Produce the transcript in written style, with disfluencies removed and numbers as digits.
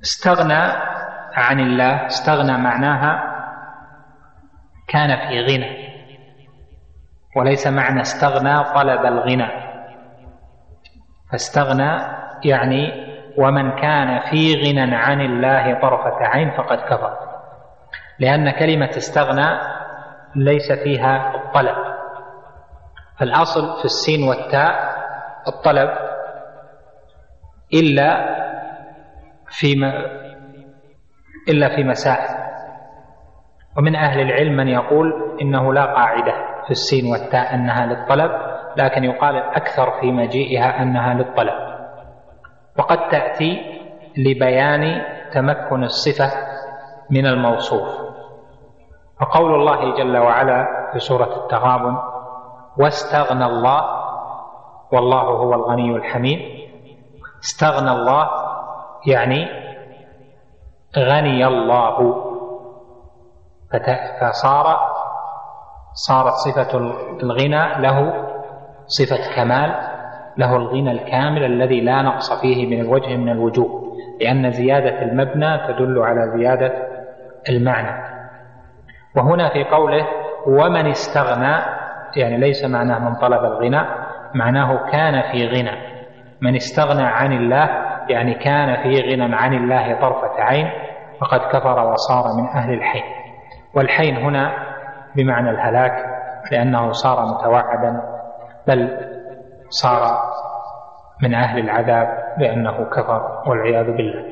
استغنى عن الله، استغنى معناها كان في غنى، وليس معنى استغنى طلب الغنى. فاستغنى يعني ومن كان في غنى عن الله طرفة عين فقد كفر، لأن كلمة استغنى ليس فيها الطلب، فالأصل في السين والتاء الطلب إلا في مسائل. ومن أهل العلم من يقول إنه لا قاعدة في السين والتاء أنها للطلب، لكن يقال الأكثر في مجيئها أنها للطلب، وقد تأتي لبيان تمكن الصفة من الموصوف. وقول الله جل وعلا في سورة التغابن: واستغنى الله والله هو الغني الحميد. استغنى الله يعني غني الله، صارت صفة الغنى له صفة كمال، له الغنى الكامل الذي لا نقص فيه من الوجه من الوجوه، لأن زيادة المبنى تدل على زيادة المعنى. وهنا في قوله ومن استغنى يعني ليس معناه من طلب الغنى، معناه كان في غنى. من استغنى عن الله يعني كان في غنى عن الله طرفة عين فقد كفر وصار من أهل الحين. والحين هنا بمعنى الهلاك، لأنه صار متوعدا، بل صار من أهل العذاب لأنه كفر والعياذ بالله.